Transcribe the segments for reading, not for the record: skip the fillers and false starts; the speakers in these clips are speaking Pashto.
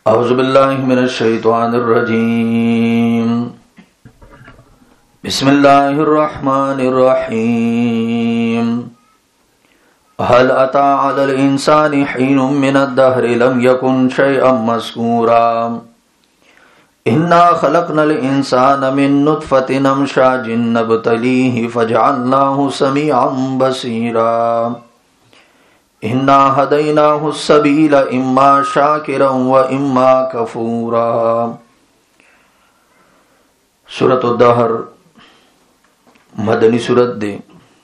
अऊज़ु बिल्लाहि मिनश शैतानिर रजीम। बिस्मिल्लाहिर रहमानिर रहीम। हल अता अलल इंसानि हीनुम मिनद दहरि लम यकुन शैअम मज़कूरा। इन्ना खलक़नल इंसाना मिन नुत्फ़तिन अमशाजिन नब्तलीहि फजअलनाहु समीअन बसीरा। इन्ना हदैनाहु सबीला इम्मा शाकिरन व इम्मा कफूरा। सूरत दहर मदनी सूरत दे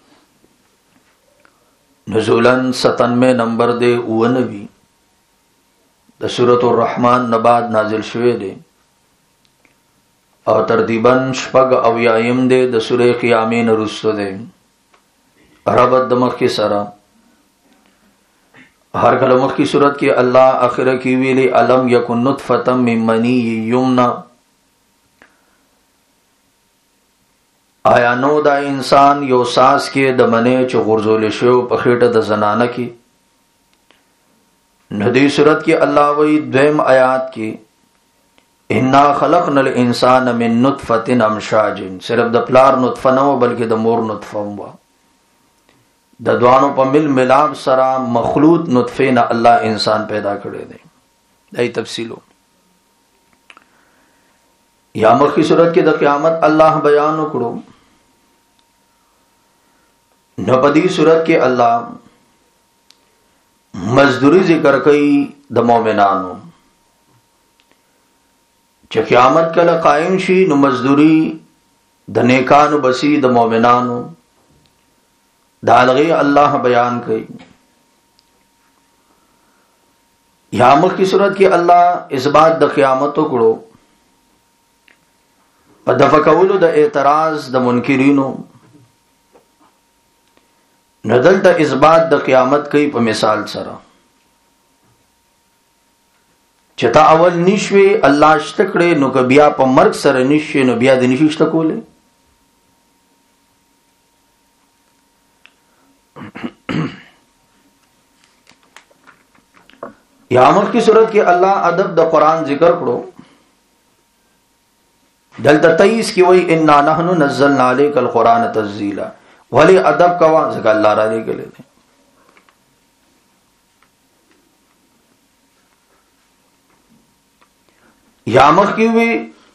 नुज़ूलन 97 नंबर दे 99 द सूरत रहमान नबाद नाजिल शुए दे और तरतीबन शपग अव्यायम दे द सूरे क़ियामीन रुस्सो दे अरबत दमक के सरा हर कलमुख की सूरत की अल्लाह आखिर की वीली अलम यकुन नुत्फ़तम मिन मनी युमना। आया नो दा इंसान यो सास के दमने च गुर्जोल शो पखेट द जनाना की नदी सूरत की अल्लाह वही द्वैम आयात की इन्ना खलक़नल इंसान मिन नुत्फ़तिन अमशाजिन। सिर्फ द प्लार नुत्फ़ा न हो बल्कि द मोर नुत्फ़ा हुआ द द्वानों पर मिल मिलाप सरा मखलूत नुत्फे न अल्लाह इंसान पैदा करे दे दई तफसीलो यामक की सूरत की द क़यामत अल्लाह बयान करो नपदी सूरत के अल्लाह मजदूरी जिक्र कई द मोमिनानो च क़यामत कल कायम शी न मजदूरी द नेकान बसी द मोमिनानो दालगे अल्लाह बयान कई। यामुख की सूरत की अल्लाह इस बात द क़यामत करो दफकउल द एतराज द मुनकिरीनो नदल द इस बात द क़यामत कई प मिसाल सरा चता अवल निश्वे अल्लाह श्तकड़े नु कबिया प मर्ग सर निश्वे नु बिया द निशिश्तकोले यामक की सूरत के अल्लाह अदब द कुरान जिक्र करो दल 23 की वही इन्ना नहनु नज़्ज़लना अलैकल कुरान तज़ीला वली अदब कवा ज़िक्र अल्लाह राज़ी के लिए यामक की हुई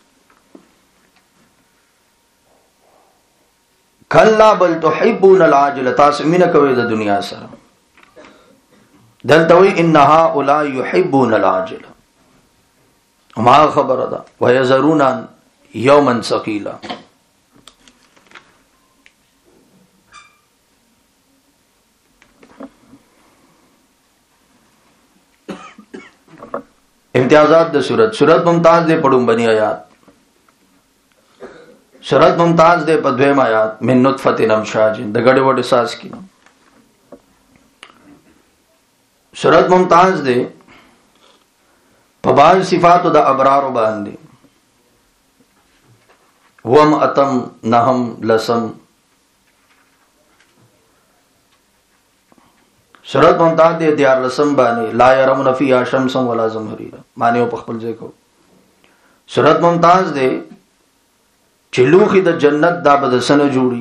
कल्ला बल तुहिब्बूनल आजिला तासमीन कवे द दुनिया सर दलतवी इन्नहा उला युहिब्बूनल आजिला मा खबर अदा वयज़रूना यौमन सकीला। इम्तियाजात द सूरत मुमताज दे पढ़ूं बनी आयात सूरत मुमताज दे पद्वेम आयात मिन नुत्फ़तिन अमशाजिन द गड़े वडे सास की सूरत मुमताज दे पबाज सिफात द अबरार बांदे वम अतम नहम लसम सूरत मुमताज दे दियार लसम बाने ला यरम नफी आशमसम वला ज़महरीरा माने ओ पखपल जे को सूरत मुमताज दे चिलूखी द जन्नत दा बदसन जूड़ी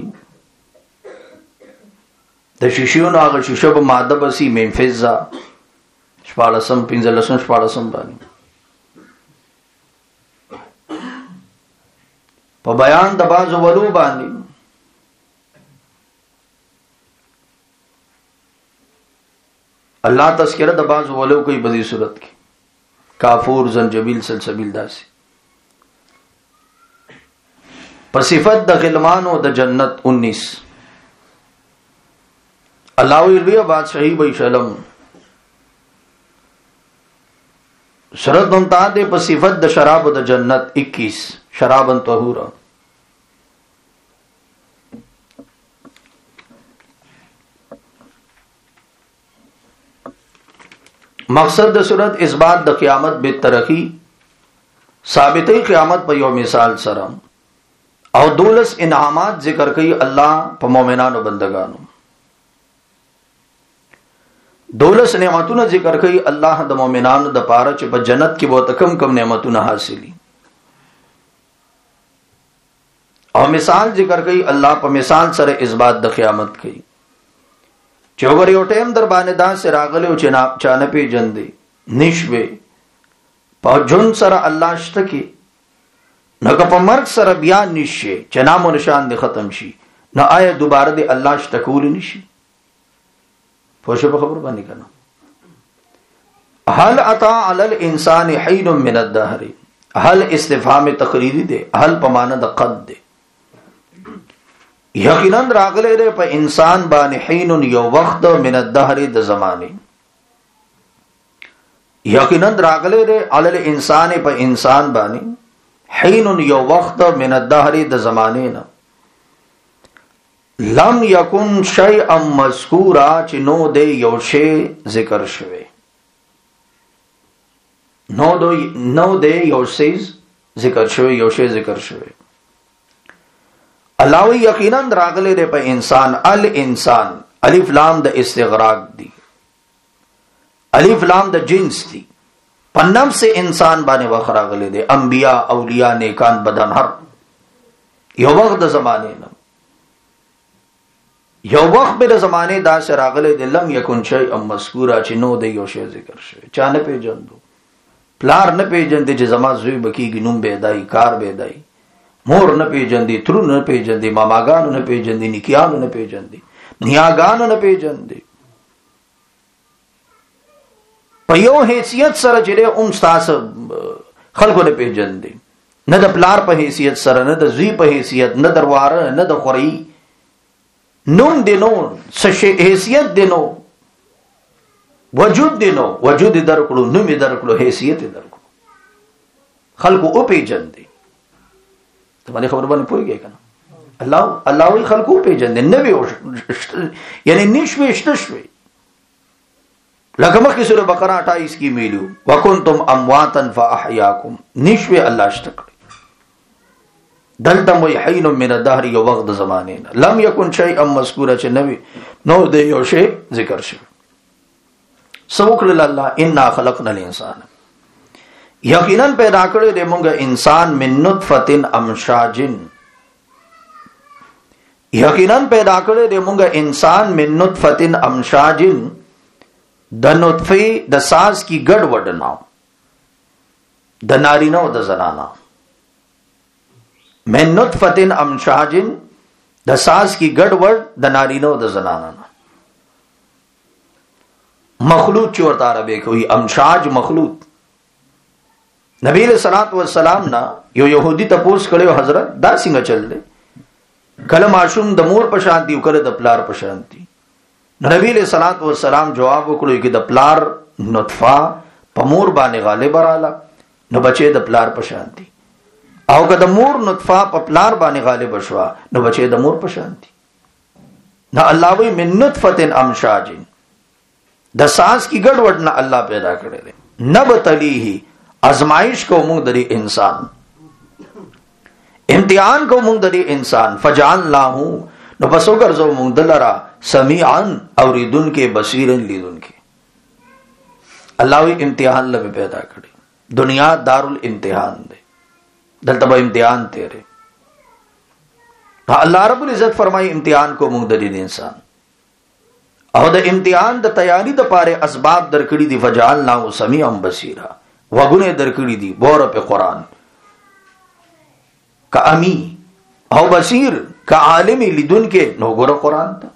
द शिशियों आग शिशब मादब सी में फिजा शपालसम पिंजलसम शपालसम बानी प बयान दबाज वलू बानी अल्लाह तस्किरा दबाज वलू कोई बदी सूरत की काफूर जंजबील सलसबील दासी पसिफत द गिलमानो द जन्नत 19 अल्लाह बादशाही बई शलम शरत मुमताज दे पसिफत द शराब द जन्नत 21 शराबन तहूरा। मकसद द सूरत इस बात द क़यामत बेतरकी साबित क़यामत पर यो मिसाल सरम और दूलस इनामात जिक्र कई अल्लाह प मोमिनानो बंदगानो 12 نعمتونه ذکر کوي الله د مؤمنانو د پاره چې په جنت کې به کم کم نعمتونه حاصلي، او مثال ذکر کوي الله په مثال سره اثبات د قیامت کوي چې وګور یو ټیم در باندې دا سره راغلی او چې چانه پی جندي نشوي په جون سره الله شته کې نو که په مرګ سره بیا نشي چې نام او نشان دي ختم شي نو آیا دوباره دی الله شته کول نشي؟ پوښه په خبر باندې کنه. هل اتا علی الانسان حین من الدهر، هل استفهام تقریری دی، هل په معنی د قد دی. یقینا راغله دی په انسان باندې حین یو وخت من الدهر د زمانه، یقینا راغله دی علی الانسان په انسان باندې حین یو وخت من الدهر د زمانه نه لم یکن شیئا مذکورا چې نو دی یو شی ذکر شوی، نو دی یو شی ذکر شوی، یو شی ذکر شوی. الله یقینا راغله دی په انسان، الانسان الف لام د استغراق دی، الف لام د جنس دی، په نفس انسان باندې وخراغله دی، انبیاء اولیاء نیکان بدن هر یو وخت د زمانه نه یو وخت به د زمانه دا شراغله د لم یکن شیء مذکورا چې نو د یو شی ذکر شوی. چا نه پیژندو، پلار نه پیژندې چې زما زوی بکیږي، نوم به دای، کار به دای، مور نه پیژندې، تر نه پیژندې، ماماګانو نه پیژندې، نکیانو نه پیژندې، نیاګانو نه پیژندې. په یو حیثیت سره چې استاد خلکو نه پیژندې، نه د پلار په حیثیت سره، نه د زوی په حیثیت، نه درواره، نه د خوري نوم دی نو، سشي حیثیت دی نو، وجود دی نو، وجود درکړو، نوم درکړو، حیثیت درکړو، خلکو او پیژندې. ته باندې خبر باندې پوهیږئ کنه. الله وی خلکو پیژندې، نه وی یعنی نشوي شته شوي. لکه مخکې سورہ بقره 28 کې ویلو وکنتم امواتا فاحیاکم، نشوي الله شته کړی. دلته وی حین من الدهر یو وخت د زمانه نه لم یکن شیئا مذکورا چې نوی نو د یو شی ذکر شوی. سوکل الله انا خلقنا الانسان، یقینا پیدا کړی دی موږ انسان من نطفه امشاج، یقینا پیدا کړی دی موږ انسان من نطفه امشاج د نطفه د ساز کی ګډ وډ نام د نارینه او د زنانه، من نطفه امشاج د ساز کی ګډ وډ د نارینه او د زنانه. مخلوط چې ورته عربی کوي امشاج مخلوط. نبی علیہ الصلوۃ والسلام نا یو يهودي تپوس کړو حضرت دا څنګه چل دی، کله معصوم د مور په شان دی کله د پلار په شان دی. نبی علیہ الصلوۃ والسلام جواب وکړو چې د پلار نطفه په مور باندې غالب رااله نو بچي د پلار په شان دی، او که د مور نطفه په پلار باندې غالب شوا نو بچي د مور په شان دی. نو الله وی من نطفه امشاج د ساز کی ګډ وډ نه الله پیدا کړی دی. نبتلیه ازمائش کو موږ د انسان، امتحان کو موږ د انسان، فجعلناه نو پس وګرځو موږ دلرا سمیعا اوریدن کې بصیرن لیدن کې. الله وی امتحان لږ پیدا کړی، دنیا دارالامتحان دی، دلته به امتحان تیرے. الله رب العزت فرمایي امتحان کو موږ د انسان او د امتحان د تیاری د پاره اسباب درکړي دي. فجعلناه سمیعا بصیرا، وګونه درکړي دي بور په قران، کا امی او بصیر کا عالم لیدون کې نو ګور قران ته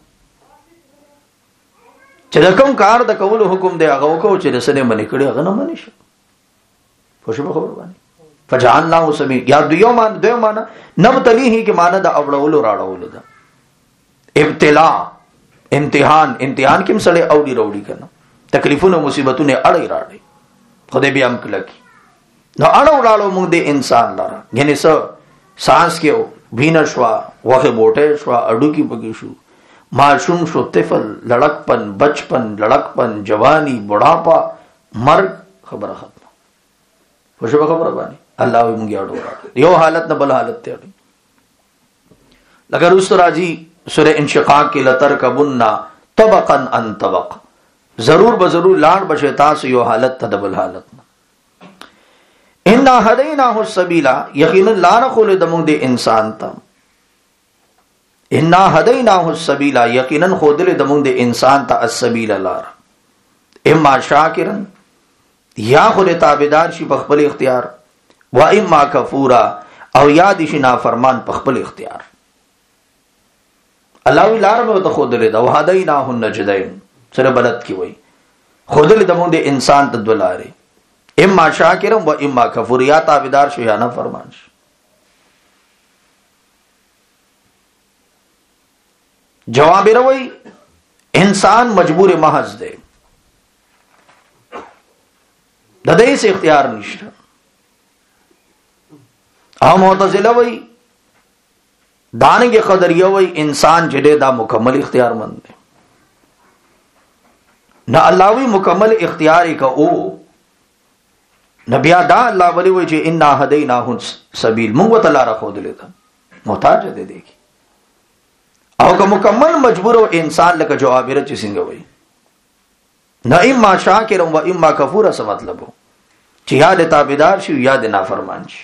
چې کوم کار د کول حکم دی هغه وکړو، چې رسنه منی کړي هغه نه منی شي. خوشبو خبر باندې فجعلناه سمیع یا دویو معنا نبتلیه کې معنا د اولولو راړولو ده. ابتلا امتحان کې مسړې اوډي راوړي کنه، تکلیفونه مصیبتونه اړې راړي خدای بیا هم کلکی. نو اړو راړو موږ د انسان لاره، یعنی سانس کې وینه شوا، وخه بوټه شوا، اډو کې پکې شو، معصوم شو، طفل، لړکپن، بچپن، لړکپن، جوانی، بڑھاپا، مرګ، خبره ختمه. خوشو خبره باندې الله وي موږ اړو یو حالت نه بل حالت ته اړي. لکه رسول راځي سورہ انشقاق کې لترکبن طبقا عن طبق، ضرور بضرور لاړ بشه تاسو یو حالت ته د بل حالت نه. ان هدیناه السبیل یقینا لار خو له دمو د انسان ته. ان هدیناه السبیل یقینا خو له دمو د انسان ته السبیل لار. اما شاکرن یا خو له تابعدار شي په خپل اختیار و اما کفورا او یا دي شي نافرمان په خپل اختیار. الله لار به ته خود له د هدیناه النجدین سره بلد کی وای خود له دمو د انسان ته دلاره اما شاکرم و اما کفور یا تابعدار شو یا نه فرمان شو. جواب روي انسان مجبور محض دی د دې څه اختیار نشته. او معتزله وای دانګه قدریه وای انسان جډه دا مکمل اختیار مند دی. نه الله وی مکمل اختیار کا او نبیا دا الله ولی وی چې ان هدیناه السبیل موږ ته لار خو دلته محتاج دی دیکي. او که مکمل مجبور او انسان لکه جوابره چې څنګه وای نه اما شاکر و اما کفور څه مطلب چې یا د تابعدار شي یا د نافرمان شي.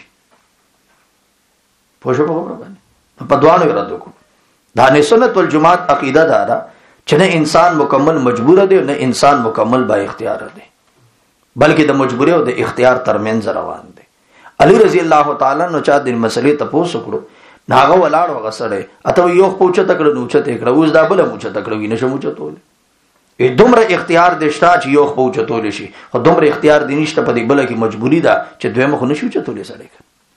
پوښښ وکړه باندې په دوانو اراده کو دا نه سنت والجماعت عقیده دا چې نه انسان مکمل مجبور دی نه انسان مکمل با اختیار دی بلکې د مجبوری او د اختیار ترمنځ روان دی. علی رضی الله تعالی نو چا د مسلې ته پوښتنه کړو ناغه ولاړ وغسړې اته یو پوښتنه تکړه نو چته کړو اوس دا بل مو چته کړو وینې شمو چتول دومره اختیار دشتا چې یو پوښتنه چتول شي خو دومره اختیار دی نشته په دې بل کې مجبوری ده چې دویم خو نشو چتولې سړی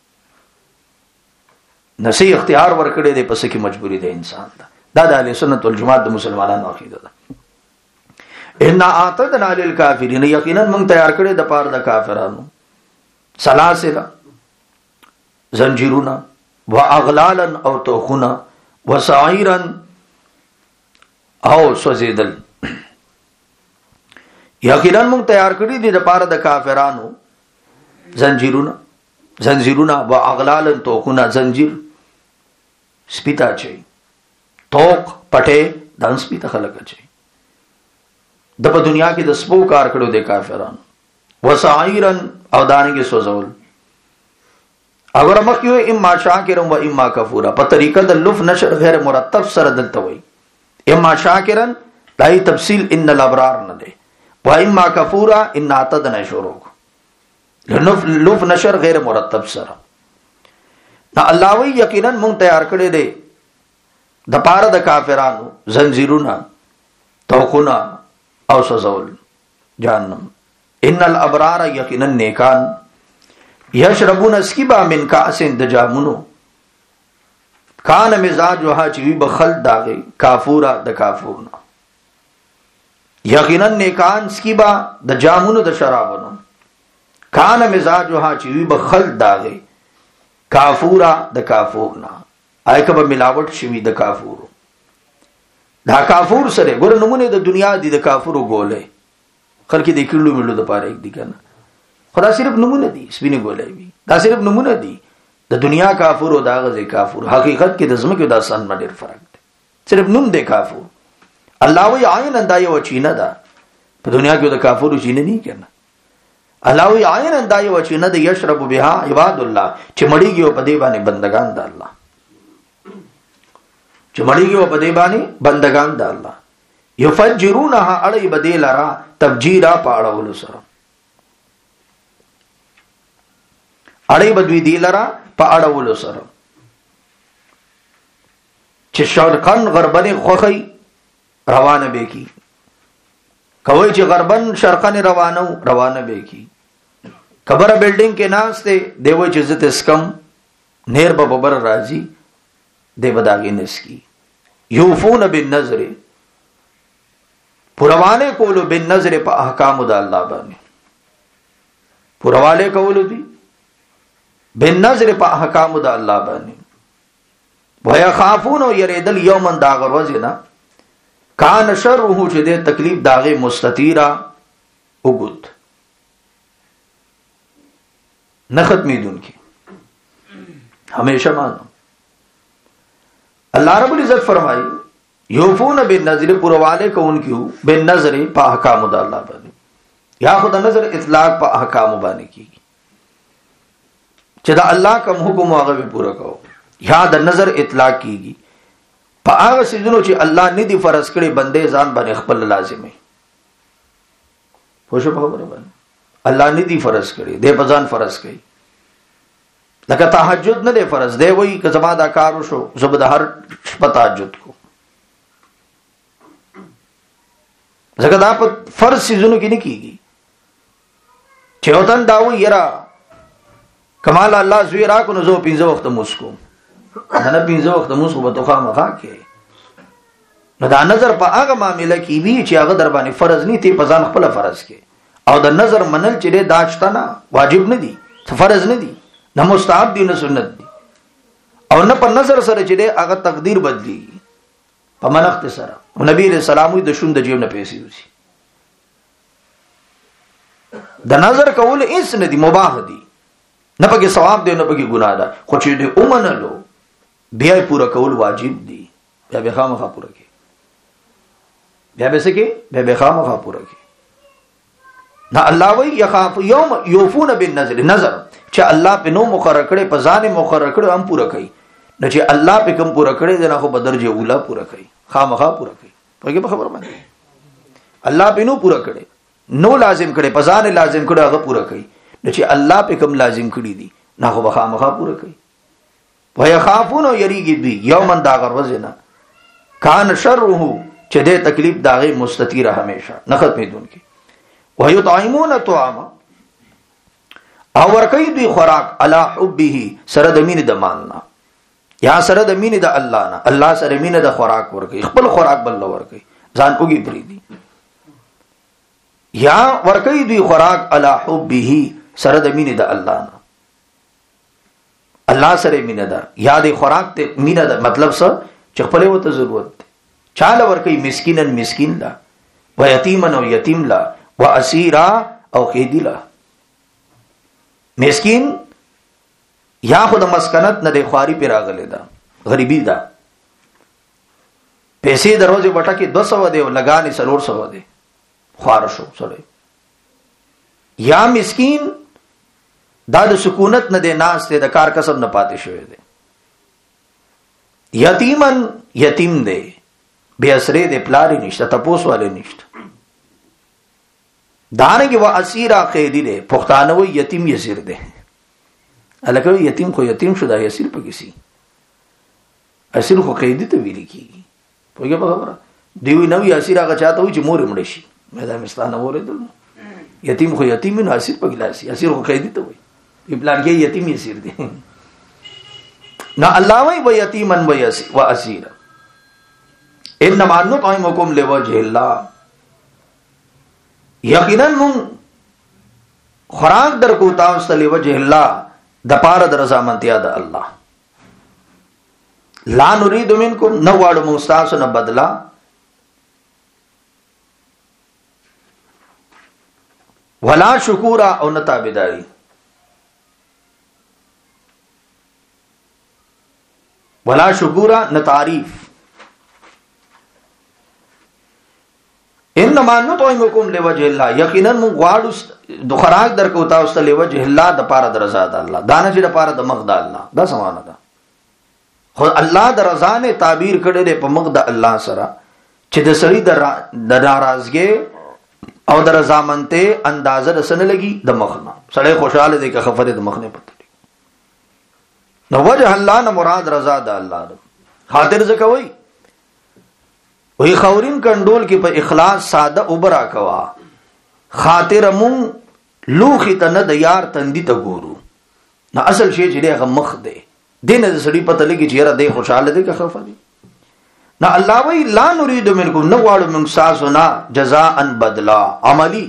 نسی اختیار ورکړي دی پس کې مجبوری ده انسان ده. دا د اهل سنت والجماعت د مسلمانانو عقیده ده. ان اعتدنا للکافرین یقینا موږ تیار کړی د پاره د کافرانو سلاسل زنجیرونه واغلالا او توخنا وسعيرا او سوزیدل. یقینا موږ تیار کړی دي د پاره د کافرانو زنجیرونه واغلالا توخنا زنجیر سپیتا چي توق پټه دان سپیتا خلک چي د په دنیا کې د سپو کار کړو د کافرانو وسعيرا او دانګي سوزول. اگر مخیو اما شاکرن و اما کفورا په طریقه د لف نشر غیر مرتب سره دلته وای اما شاکرن دای تفصیل ان الابرار نه دی و اما کفورا ان اعتدنا شروع لف نشر غیر مرتب سره نه الله وی یقینا مون تیار کړی دی د پاره د کافرانو زنجیرونه توقنا او سزول جهنم. ان الابرار یقینا نیکان یشربون اسکبا من کاسن د جامونو کان مزاجها چوی بخل داغه کافورا د کافورنا. یقینا نیکان اسکبا د جامونو د شرابونو کان مزاجها چوی بخل داغه کافورا د کافورنا. ایکبه ملاوت شوی د کافورو دا کافور سره ګور نمونه د دنیا دی د کافورو ګولې خلک دې کړلو ملو د پاره یک دي کنه خدا صرف نمونه دي سپینه ګولې وي دا صرف نمونه دي د دنیا کافور او دا غزه کافور حقیقت کې د زمکه د آسان باندې فرق دی صرف نوم دی کافور. الله وی عین اندای و چینه دا په دنیا کې د کافور چینه نه کنه الله وی عین اندای و چینه د یشرب بها عباد الله چې مړیږي په دې باندې بندگان د الله چې مړیږي په دې باندې بندگان د الله یفجرونها علی بدیلرا تفجیرا پاړول سره اړې بدوی دی لرا په اړولو سره چې شرقن غربن خوخی روانه به کی کوي چې غربن شرقن روانه به کی کبره بلډینګ کې ناس ته دیو چې عزت اسکم نیر به ببر راځي دی بداګی نسکی یوفون بالنظر پرواله کولو بالنظر په احکام د الله باندې پرواله کولو دی بالنظر په احکام د الله باندې ويخافون يريدل يوما داغ ورځنا کان شره چې د تکلیف داغه مستطیرا وګد نه ختمیدون کی همیشه مانو. الله رب العزت فرمایي یوفون بالنذر پرواله کوونکو بالنذر په احکام د الله باندې یا خود نظر اطلاق په احکام باندې کیږي چې دا الله کوم حکم هغه پورا کوو یا د نظر اطلاق کیږي په هغه سيزونو چې الله نه دي فرض کړي بندې ځان باندې خپل لازمي پوښو په خبره باندې الله نه دي فرض کړي دې په ځان فرض کړي لکه تهجد نه دي فرض دی وای که زما دا کار وشو زبد هر شپه تهجد کو ځکه دا په فرض سيزونو کې نه کیږي چې وطن داو یرا کمال الله زوی را کو نو زو 15 وخت مسکو نه 15 وخت مسکو به توخه مخا کې نو دا نظر په هغه معاملې کې وی چې هغه در باندې فرض نه تی په ځان خپل فرض کې او د نظر منل چې داشته نه واجب نه دي فرض نه دي نه مستحب دي نه سنت دي او نه په نظر سره چې هغه تقدیر بدلی په منښت سره نبی رسول الله د شوند جیب نه پیسې وسی د نظر کول هیڅ نه دي مباح دي نه پکې ثواب دی نه پکې ګناه ده خو چې دې اومنلو بیا پورا کول واجب دي بیا به خامخا پورا کی بیا به سکه بیا به خامخا پورا کی نه الله وی یخاف یوم یوفون بالنذر نظر چې الله په نو مقرر کړي په ځان مقرر کړي هم پورا کوي نه چې الله په کوم پورا کړي نه خو په درجه اوله پورا کوي خامخا پورا کوي په خبر باندې الله په نو پورا کړي نو لازم کړي په ځان لازم کړي هغه پورا کوي نه چې الله په کوم لازم کړي دي نه خو خامخا پورا کوي ويخافون يريږي دي یومن دا غروزنه کان شره چې دې تکلیف داغه مستتیره همیشه نه ختمېدون کی ويطعمون الطعام او ورکوي دوی خوراک علی حبه سره د مینې د ماننا یا سره د مینې د الله نه الله سره مینې د خوراک ورکوي خپل خوراک بل ورکوي ځان اوږي پری دي یا ورکوي دوی خوراک علی حبه سره د مینې د الله نه الله سره مینه ده یا د خوراک ته مینه ده مطلب څه چې خپل وته ضرورت چاله ورکوي مسکینن مسکین لا و یتیمن او یتیم لا و اسیرا او قیدی لا مسکین یا خود مسکنت نه د خواري پر راغله ده غریبی ده پیسې دروازه وټه کې 200 دی او لګانی 400 دی خوار شو سره یا مسکین دا د سکونت نه دی ناس ته د کار کسب نه پاتې شوی دی یتیمن یتیم دی بے اسره دی پلاری نشته تپوس والے نشته دانګي و اسیرا قیدی دی پښتانه و یتیم یسیر دی الکه یتیم خو یتیم شو دا یسیر پکې اسیر خو قیدی ته ویل کیږي پوهیږي په خبره دیوی نو یسیر هغه چاته وي چې مور مړ شي مې دا مستانه وریدل یتیم خو یتیم نه اسیر پکې لاسي اسیر خو قیدی ته وي پلان کې یتیم یسیر دی نہ اللہ وی و یتیمن و اسیر انما نطعمکم لوجه اللہ یقینا من خوراک در کو تاسو لوجه اللہ د پاره در رضامندیا د الله لا نريد منکم نو واړو مستاسو نه بدلا ولا شکورا او نه تابعداري ولا شکورا نہ تعریف انما نطعمکم لوجه الله یقینا من غواړو د خوراک درکو تاسو لوجه الله د پاره د رضا د الله دانه چې د پاره د مغد الله دا سمانه ده خو الله د رضا نه تعبیر کړي په مغد الله سره چې د سړي د ناراضګي او د رضامندته اندازه رسنه لګي د مخنه سړی خوشاله دي که خفره د مخنه پته نو وجه الله نه مراد رضا د الله ده خاطر زکوي وی خورین کندول کې په اخلاص ساده اوبرا کوا خاطر مون لوخي ته نه د یار تندي ته ګورو نو اصل شی چې هغه مخ دی دینه د سړي پته لګي چې را دی خوشاله دی که خفه دی نو الله وی لا نريد منکم نو واړو من ساسنا جزاء بدلا عملی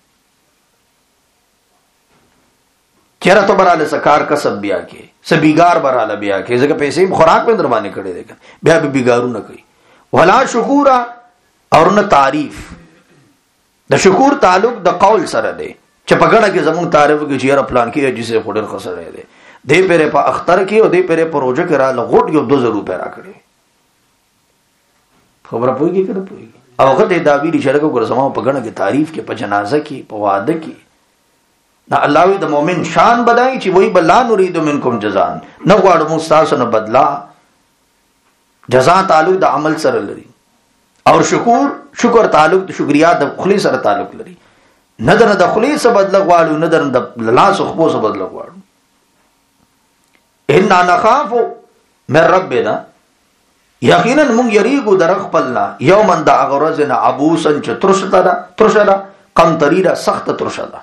چیرې ته براله سکار کسب بیا کې سبيګار براله بیا کې ځکه پیسې خوراک په دربانې کړي دي بیا به بیګارو نه کوي ولا شکورا اور نه تعریف د شکور تعلق د قول سره دی چې په ګڼه کې زموږ تعریف کې چیرې پلان کې جسه خورل خسرې دی دې پره په اختر کې او دې پره پروژه کې را لغوټ یو 2000 روپے را کړی خبره پويږي کنه پويږي او هغه د داویری شرک وګړه سمو په غنه کې تعریف کې په جنازه کې په واده کې دا الله وی د مؤمن شان بدای چې وای بلا نريد منکم جزاء نه غواړو مستاسو نه بدلا جزاء تعلق د عمل سره لري او شکر تعلق د شکریا د خلی سره تعلق لري نه د خلی سره بدل غواړو نه د لاس خو سره بدل غواړو ان نخاف من ربنا یقینا مونږ یریګو در خپلنا یومن د اغرزنا عبوسن چې ترشدا قم تریرا سخت ترشدا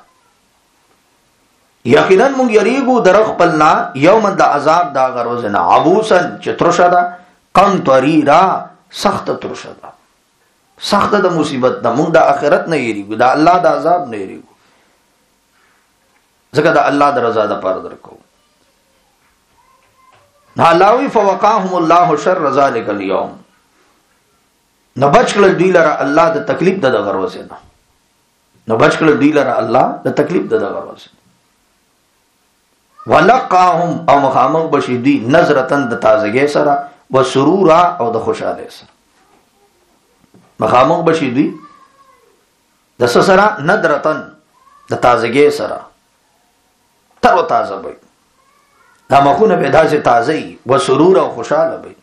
یقینا مونږ یریګو در خپلنا یومن د عذاب د اغرزنا عبوسن چې ترشدا قم تریرا سخت ترشدا سخت د مصیبت د مونږ د آخرت نه یریګو د الله د عذاب نه یریګو ځکه د الله د رضا د پاره درکو نالاوی فوقاهم الله شر ذلك اليوم نبچکل دی لرا الله د تکلیف د غروسه نه نبچکل دی لرا الله د تکلیف د غروسه ولقاهم او مخامخ بشیدی نظرتن د تازگی سره و سرورا او د خوشاله سره مخامخ بشیدی د سره نظرتن د تازگی سره تر و تازه وي دا مخونه به داسې تازه و سرور او خوشاله وي